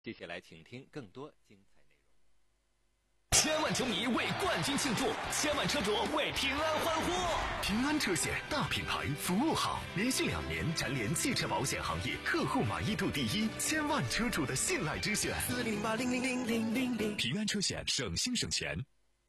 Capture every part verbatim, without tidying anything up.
接下来请听更多精彩内容。 千万球迷为冠军庆祝，千万车主为平安欢呼。 平安车险大品牌，服务好，连续两年蝉联汽车保险行业客户满意度第一，千万车主的信赖之选。 四零八零零零零零零， 平安车险，省心省钱。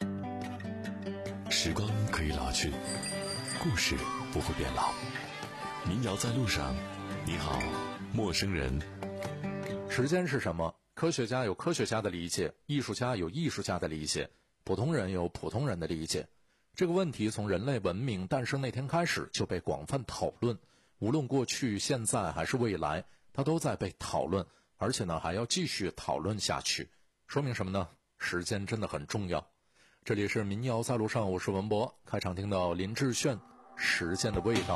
时光可以老去，故事不会变老。民谣在路上，你好，陌生人。 时间是什么？科学家有科学家的理解，艺术家有艺术家的理解，普通人有普通人的理解。这个问题从人类文明诞生那天开始就被广泛讨论，无论过去、现在还是未来，它都在被讨论，而且呢还要继续讨论下去。说明什么呢？时间真的很重要。这里是民谣在路上，我是文博。开场听到林志炫《时间的味道》。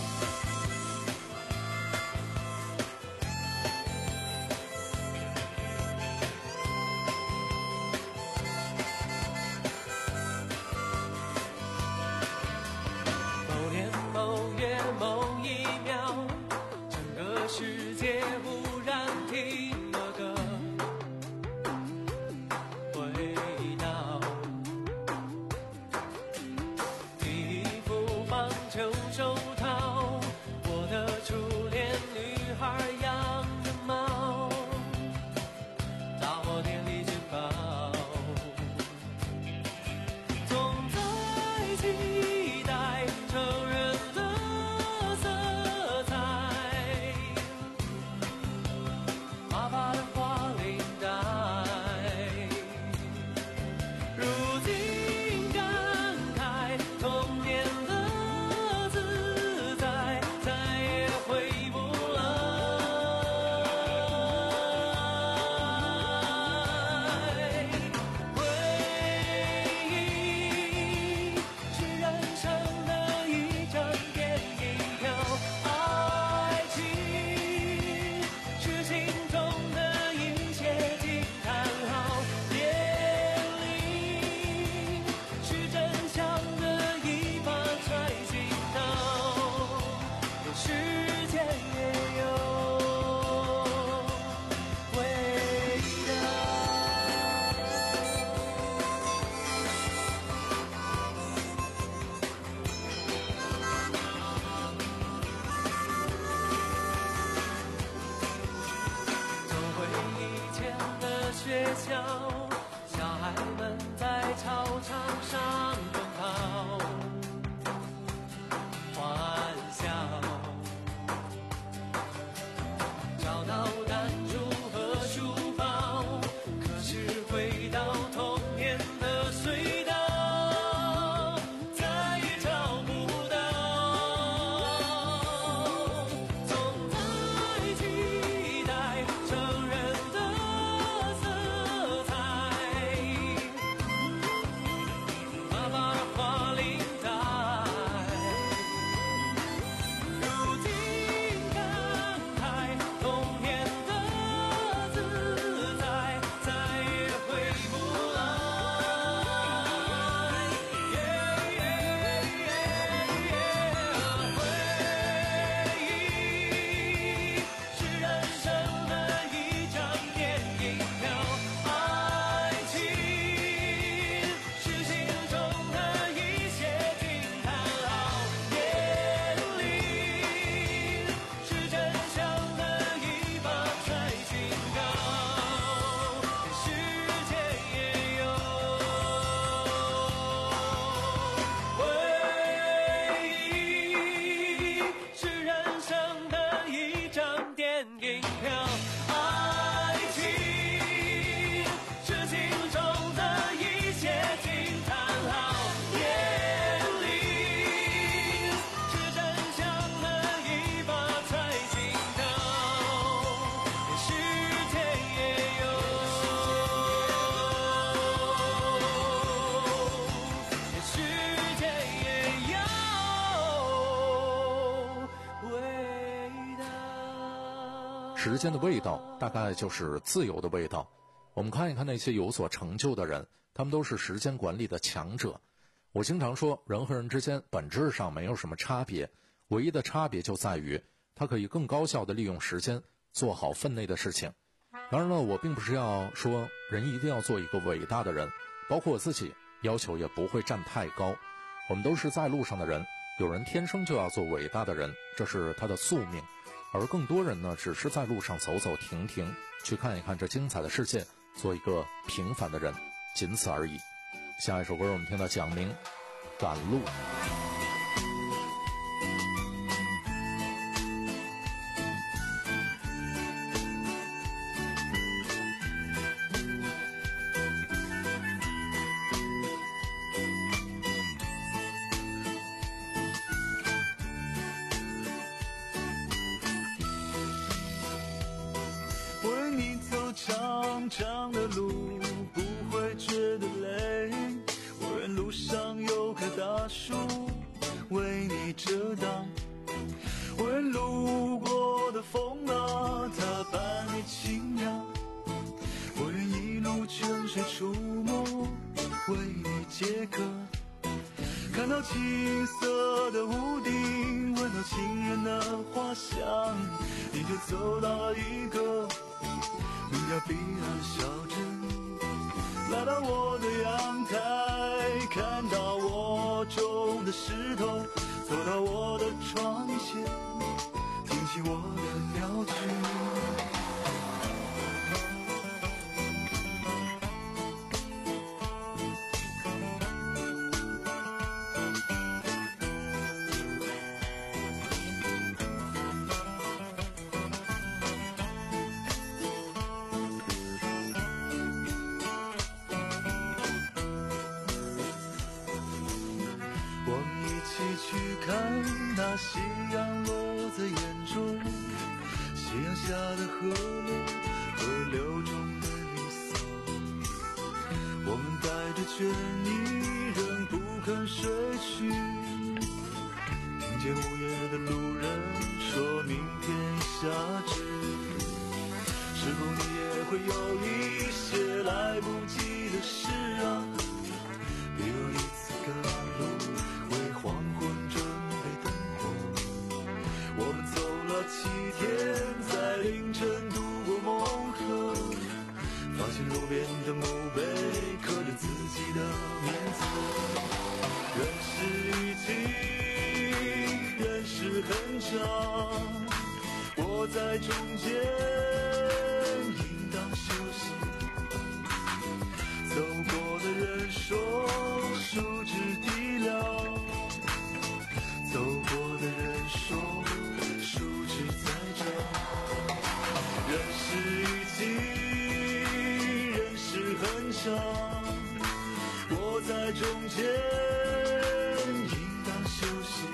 某一秒，整个世界忽然停了个回到第一副棒球手套，我的初恋女孩养的猫，杂货店里珍宝，总在期待成人的爸爸的花领带，如今感慨童年的自在，再也回不来。回忆是人生的一张电影票，爱情是心中学校，小孩们在操场上奔跑欢笑，找到弹珠和书包，可是回到童年的隧道，再也找不到，总在期待成人的花领带，如今感慨童年的自在，再也回不来。回忆是人生的一张电影票，爱情是心中的电影票，爱情是心中的一切惊叹号，眼里是真相的一把揣心刀，世界也有，世界也有味道。 时间的味道大概就是自由的味道。我们看一看那些有所成就的人，他们都是时间管理的强者。我经常说，人和人之间本质上没有什么差别，唯一的差别就在于他可以更高效地利用时间，做好分内的事情。 当然了，我并不是要说人一定要做一个伟大的人，包括我自己要求也不会站太高。我们都是在路上的人，有人天生就要做伟大的人，这是他的宿命，而更多人呢，只是在路上走走停停，去看一看这精彩的世界，做一个平凡的人，仅此而已。下一首歌我们听到蒋明赶路。 为你走长长的路，不会觉得累。我愿路上有棵大树，为你遮挡。我愿路过的风啊，它伴你轻扬。我愿一路泉水出没，为你解渴。看到青色的屋顶，闻到情人的花香，你就走到了一个名叫彼岸小镇。来到我的阳台，看到我种的石头，走到我的窗前，听起我的鸟句。去看那夕阳落在眼中，夕阳下的河流，河流中的暮色。我们带着倦意仍不肯睡去，听见午夜的路人说明天下雨。是否你也会有一些来不及的事啊？比如一次赶路，为黄昏准备灯火。我们走了七天，在凌晨渡过梦河，发现路边的墓碑刻着自己的名字。人是雨季，人是很长，我在中间应当休息。走过的人说树枝低了，走过的人说树枝在长。人是雨季，人是很长，我在中间应当休息。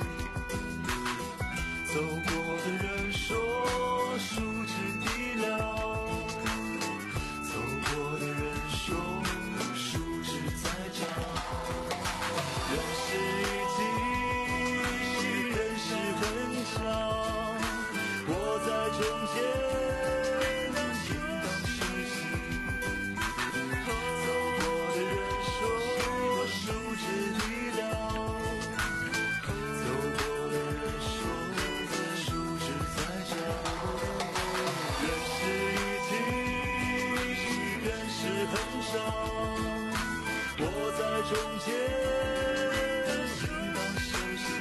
走过的人说树枝低了，走过的人说树枝在长。人是雨季，人是很长，我在中间应当休息。走过的人说树枝低了，走过的人说树枝在长。人是雨季，人是很长，我在中间应当休息。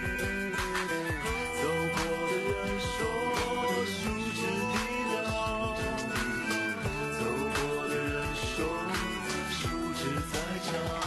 走过的人说树枝低了，走过的人说树枝在长。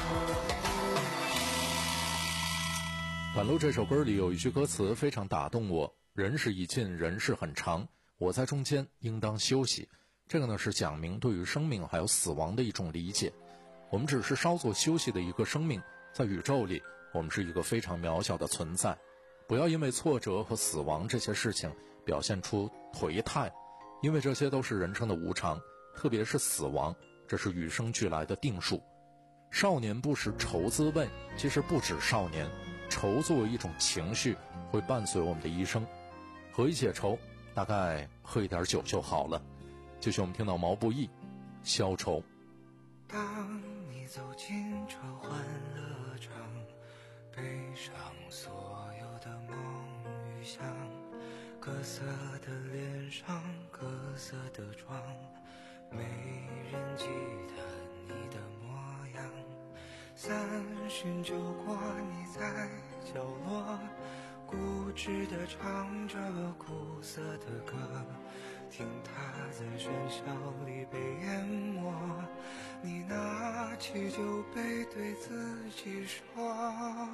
赶路这首歌里有一句歌词非常打动我，人是已尽，人是很长，我在中间应当休息。这个呢是讲明对于生命还有死亡的一种理解。我们只是稍作休息的一个生命，在宇宙里我们是一个非常渺小的存在。不要因为挫折和死亡这些事情表现出颓态，因为这些都是人生的无常，特别是死亡，这是与生俱来的定数。少年不识愁滋味，其实不止少年，愁作为一种情绪会伴随我们的一生。何以解愁？大概喝一点酒就好了。继续我们听到毛不易消愁。 当你走进这欢乐场，背上所有的梦与想，各色的脸上，各色的妆， 没人记得你的模样，三巡酒过，你在角落固执地唱着苦涩的歌，听它在喧嚣里被淹没，你拿起酒杯对自己说，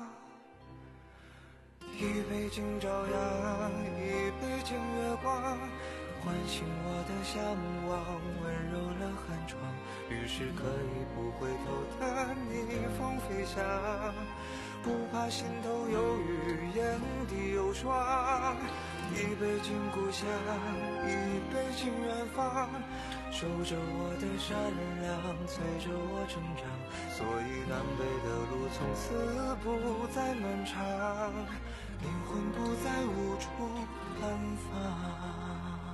一杯敬朝阳，一杯敬月光，唤醒我的向往，温柔了寒窗，于是可以不回头的逆风飞翔，不怕心头有雨，眼底有霜，一杯敬故乡，一杯敬远方，守着我的善良，催着我成长，所以南北的路从此不再漫长，灵魂不再无处安放。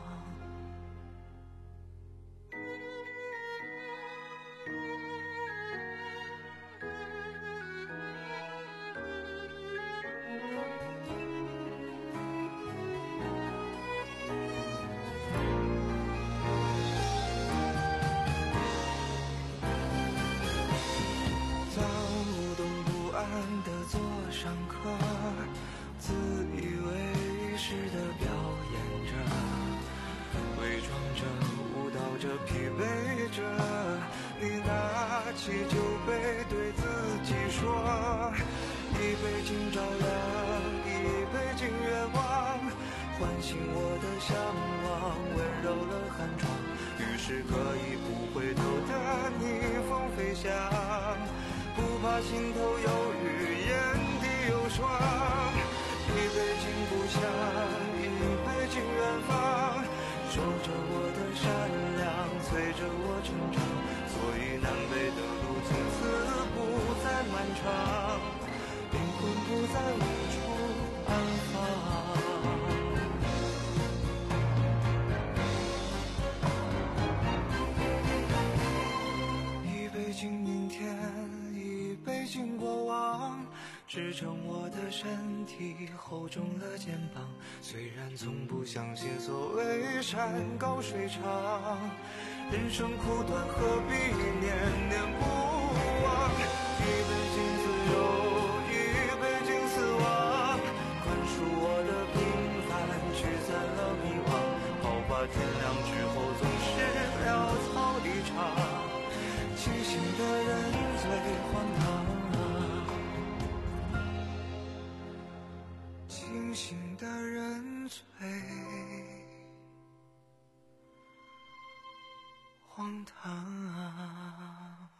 的做上课，自以为是的表演着，伪装着，舞蹈着，疲惫着，你拿起酒杯对自己说，一杯敬朝阳，一杯敬月光，唤醒我的向往，温柔了寒窗，于是可以不回头的逆风飞翔，不怕心头有雨，眼底有霜，一杯敬故乡，一杯敬远方，守着我的善良，催着我成长，所以南北的路从此不再漫长，灵魂不再无处安放。一杯敬明天，一杯敬过往，支撑我的身体，厚重了肩膀，虽然从不相信所谓山高水长，人生苦短，何必念念不忘，一杯敬自由，一杯敬死亡，宽恕我的平凡，驱散了迷惘，好吧，天亮之后总是潦草离场，清醒的人最荒唐，清醒的人最荒唐。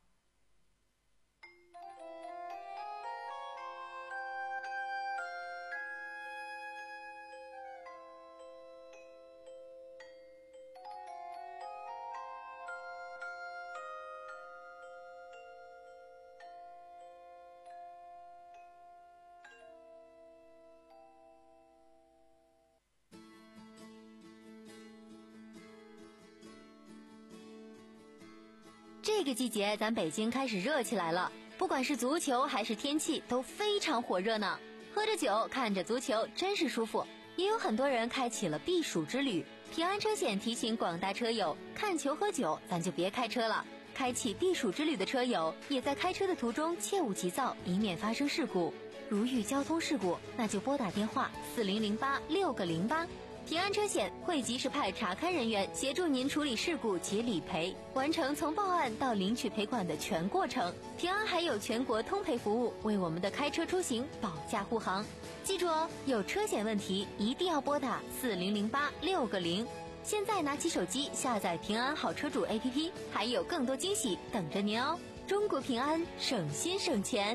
这个季节咱北京开始热起来了，不管是足球还是天气都非常火热呢。喝着酒看着足球真是舒服。也有很多人开启了避暑之旅，平安车险提醒广大车友，看球喝酒咱就别开车了。开启避暑之旅的车友也在开车的途中切勿急躁，以免发生事故。如遇交通事故，那就拨打电话四零零八六个零八。平安车险会及时派查勘人员协助您处理事故及理赔，完成从报案到领取赔款的全过程。平安还有全国通赔服务，为我们的开车出行保驾护航。记住哦，有车险问题一定要拨打四零零八六个零。现在拿起手机下载平安好车主 A P P， 还有更多惊喜等着您哦。中国平安，省心省钱。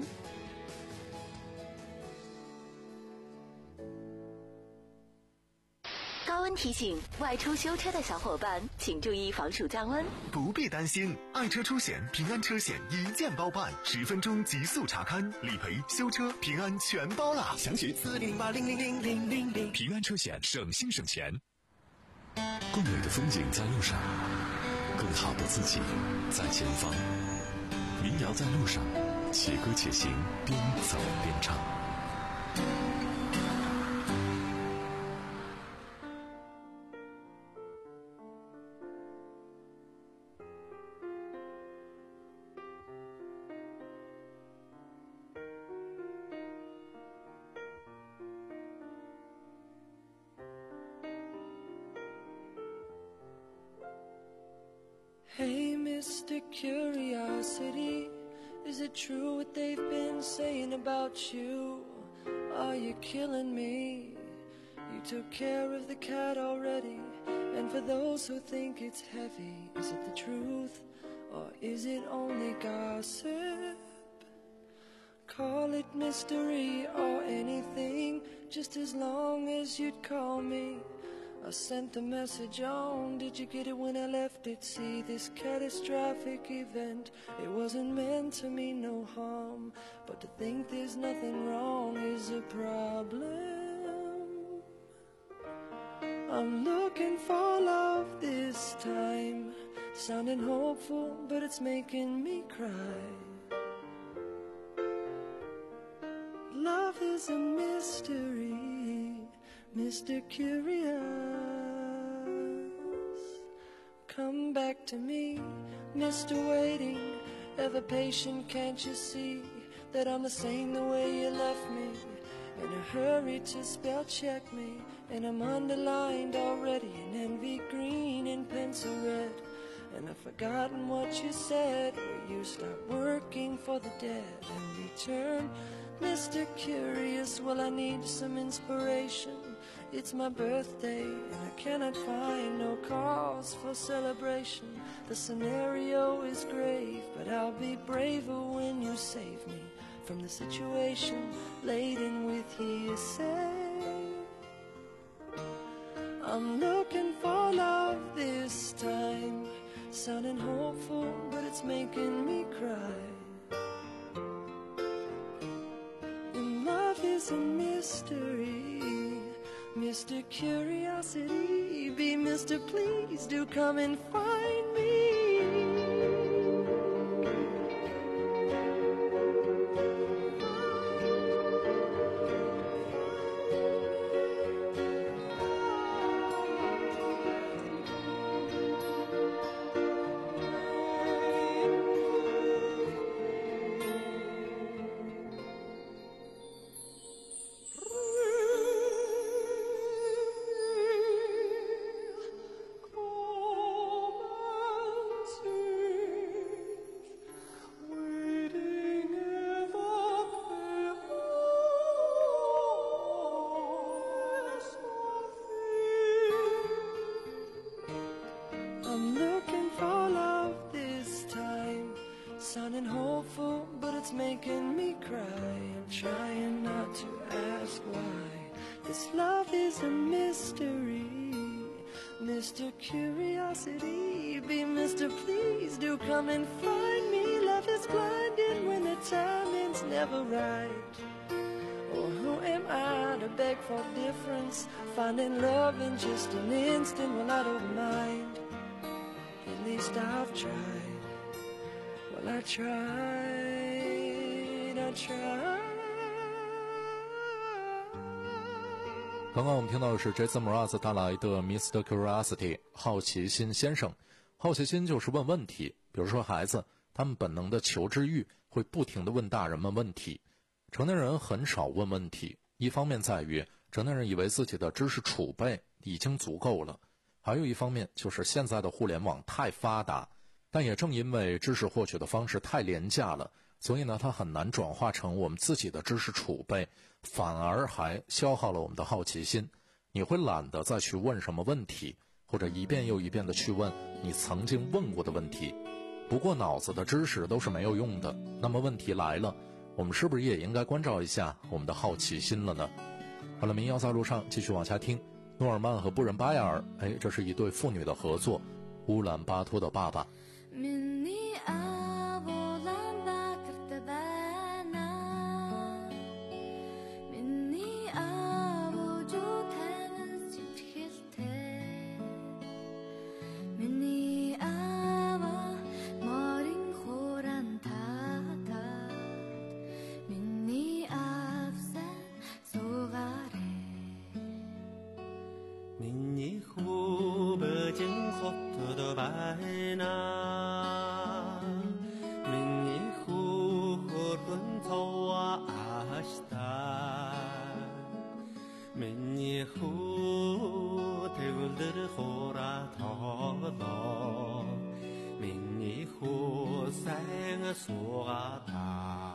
高温提醒，外出修车的小伙伴请注意防暑降温。 不必担心，爱车出险，平安车险一键包办，十分钟极速查勘、理赔、修车，平安全包啦！详询四零八零零零零零零。平安车险，省心省钱。 更美的风景在路上，更好的自己在前方。民谣在路上，且歌且行，边走边唱。 Mister Curiosity, is it true what they've been saying about you? Are you killing me? You took care of the cat already, and for those who think it's heavy, is it the truth, or is it only gossip? Call it mystery or anything, just as long as you'd call me. I sent the message on, did you get it when I left it? See, this catastrophic event, it wasn't meant to mean no harm, but to think there's nothing wrong is a problem. I'm looking for love this time, sounding hopeful, but it's making me cry. Love is a mystery, Mister Curious. Come back to me, Mister Waiting, ever patient, can't you see that I'm the same the way you left me? In a hurry to spell check me, and I'm underlined already in envy green and pencil red. And I've forgotten what you said, where you start working for the dead and return. Mister Curious, well, I need some inspiration. It's my birthday and I cannot find no cause for celebration. The scenario is grave, but I'll be braver when you save me from the situation laden with hearsay. I'm looking for love this time, sounding hopeful, but it's making me cry. And love is a mystery, Mister Curiosity, be Mister Please do come and find me. Sounding hopeful, but it's making me cry. I'm trying not to ask why. This love is a mystery, Mister Curiosity, be Mister Please do come and find me. Love is blinding when the timing's never right. Or who am I to beg for difference? Finding love in just an instant, well I don't mind. At least I've tried. Well, I tried, I tried. 刚刚我们听到的是 Jason Mraz 带来的 Mister Curiosity 好奇心先生。好奇心就是问问题，比如说孩子，他们本能的求知欲会不停地问大人们问题。成年人很少问问题，一方面在于成年人以为自己的知识储备已经足够了，还有一方面就是现在的互联网太发达。但也正因为知识获取的方式太廉价了，所以呢，它很难转化成我们自己的知识储备，反而还消耗了我们的好奇心。你会懒得再去问什么问题，或者一遍又一遍的去问你曾经问过的问题。不过脑子的知识都是没有用的，那么问题来了，我们是不是也应该关照一下我们的好奇心了呢？好了，民谣在路上继续往下听。诺尔曼和布仁巴亚尔，哎，这是一对父女的合作，乌兰巴托的爸爸。 مني أبولان باكرت بانا مني أبوجو تامز جتخلته مني أبا مارين خوران تاتات مني أفسان صغاري مني خوب جن خط دو بانا 속았다.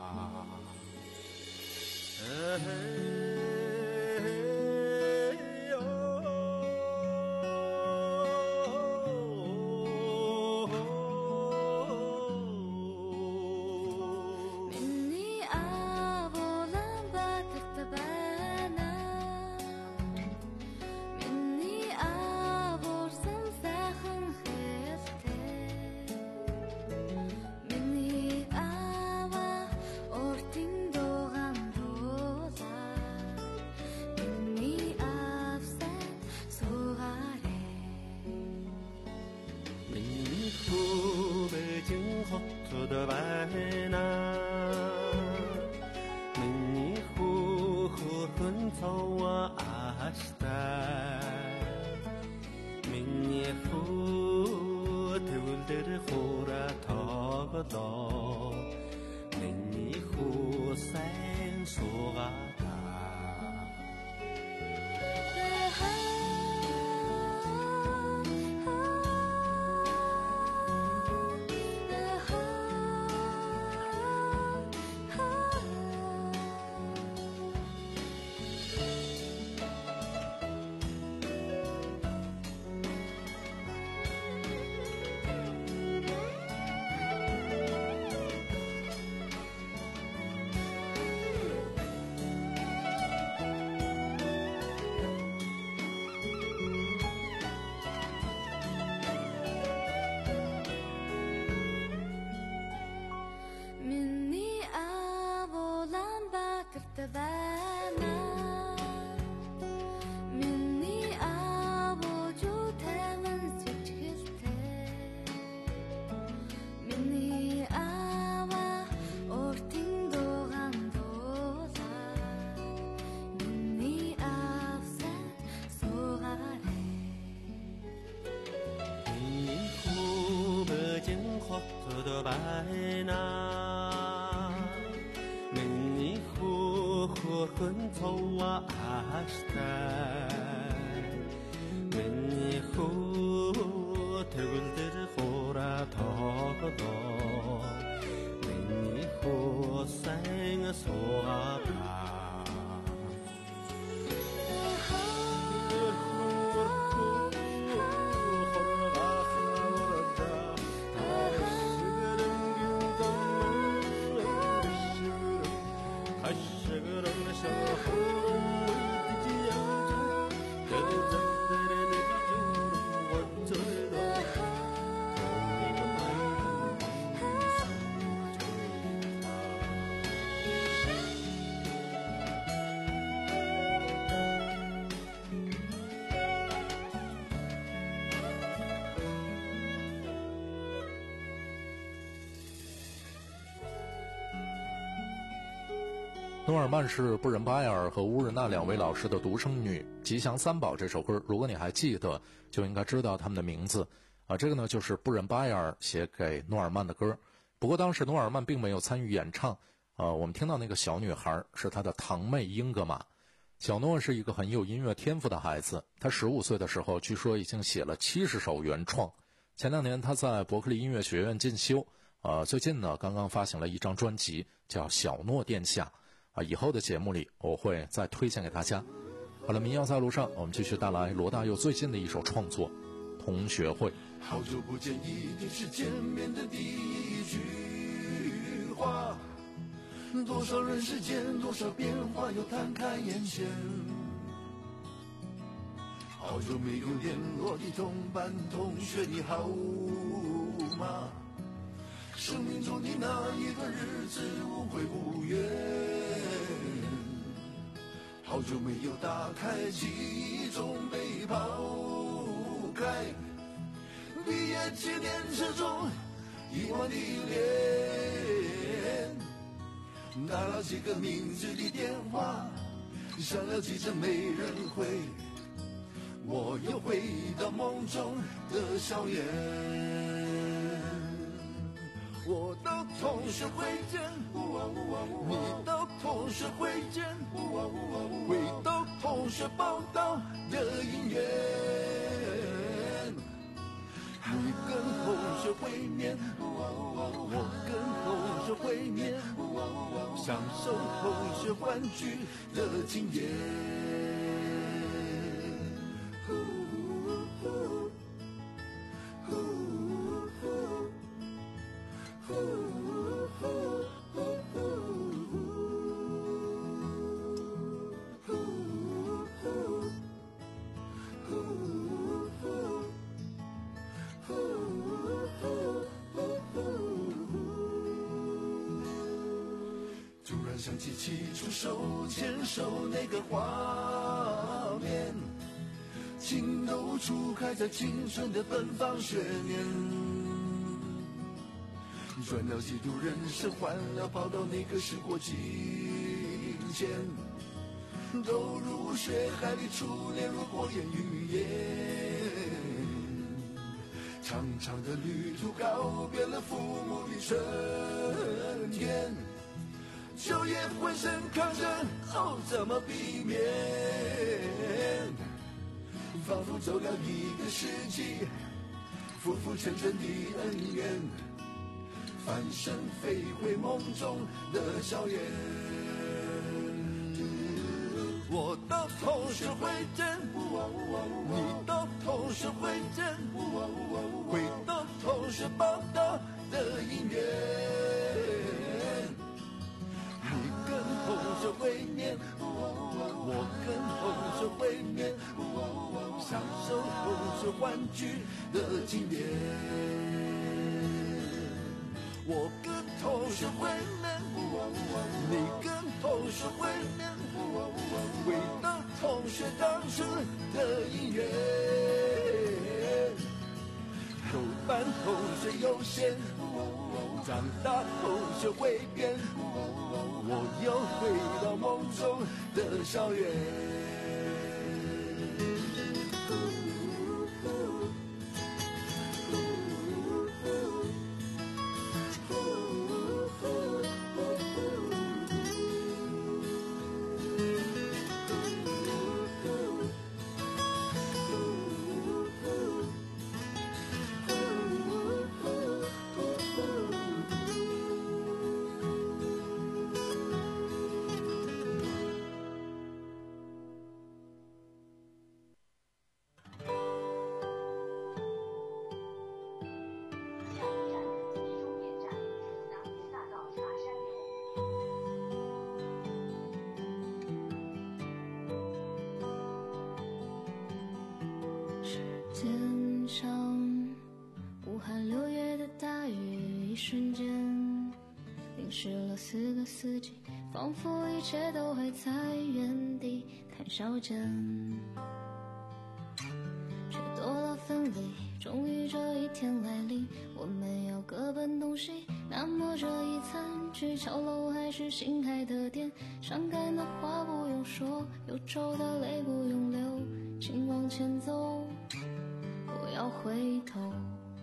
努尔曼是布仁巴埃尔和乌日娜两位老师的独生女。吉祥三宝这首歌，如果你还记得，就应该知道他们的名字啊。这个呢，就是布仁巴埃尔写给努尔曼的歌。不过当时努尔曼并没有参与演唱，呃，我们听到那个小女孩是他的堂妹英格玛。小诺是一个很有音乐天赋的孩子，他十五岁的时候，据说已经写了七十首原创。前两年他在伯克利音乐学院进修，呃，最近呢，刚刚发行了一张专辑，叫《小诺殿下》。啊，以后的节目里我会再推荐给大家。好了，民谣在路上，我们继续带来罗大佑最近的一首创作《同学会》。 好久不见，一定是见面的第一句话。多少人世间，多少变化，又摊开眼前。好久没有联络的同班同学，你好吗？生命中的那一段日子，无悔无怨。好久没有打开记忆中被抛开，毕业纪念册中遗忘的脸，打了几个名字的电话，上了几次没人回，我又回到梦中的校园。我到同学会见，你到同学会见，回到同学报道的音乐，你跟同学会面，我跟同是会面，享受同学欢聚的经验。突然想起起初手牵手那个画面，情窦初开在青春的奔放学年，转了几度人生，换了跑道，那个时过境迁，都入学海里，初恋如火焰云烟，长长的旅途告别了父母的春天，就业浑身抗争后怎么避免？仿佛走了一个世纪，浮浮沉沉的恩怨，翻身飞回梦中的校园。我的同学会真，你的同学会真，会的同学报道的音乐，你跟同学会面，我跟同学会面，享受同学欢聚的经典。我跟同学会面，你跟同学会面，为了同学当初的音乐，有班同学优先，长大同学会变，我又回到梦中的校园。 肩上武汉六月的大雨，一瞬间淋湿了四个四季，仿佛一切都还在原地谈笑间，却多了分离。终于这一天来临，我们要各奔东西，那么这一餐去桥楼还是新开的店，伤感的话不用说，忧愁的泪不用流，请往前走，不要回头。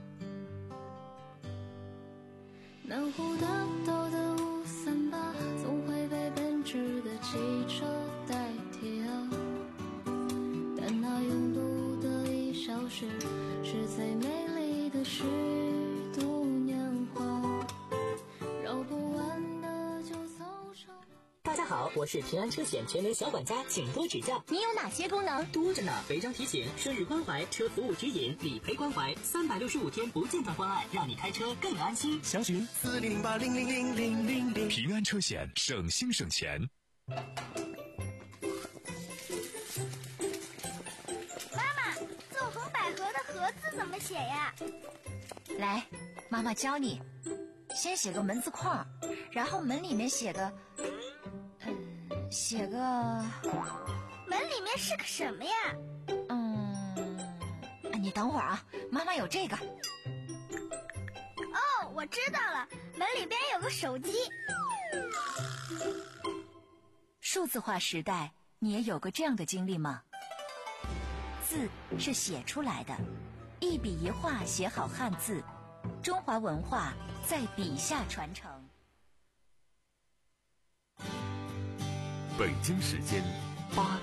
南湖大道的五三八总会被编织的汽车代替啊，但那拥堵的一小时是最美丽的虚度年华，绕不完的就走成。 大家好，我是平安车险全能小管家，请多指教。 你有哪些功能？ 多着呢，违章提醒、生日关怀、车服务指引、理赔关怀，三百六十五天不间断关爱，让你开车更安心。 详询四零零八零零零零零零。平安车险，省心省钱。 妈妈，纵横捭阖的阖字怎么写呀？ 来，妈妈教你。先写个门字框，然后门里面写个，嗯，写个。 门里面是个什么呀？ 嗯，你等会儿啊，妈妈有这个。 哦，我知道了，门里边有个手机。 数字化时代，你也有过这样的经历吗？字是写出来的，一笔一画写好汉字，中华文化在笔下传承。 北京时间八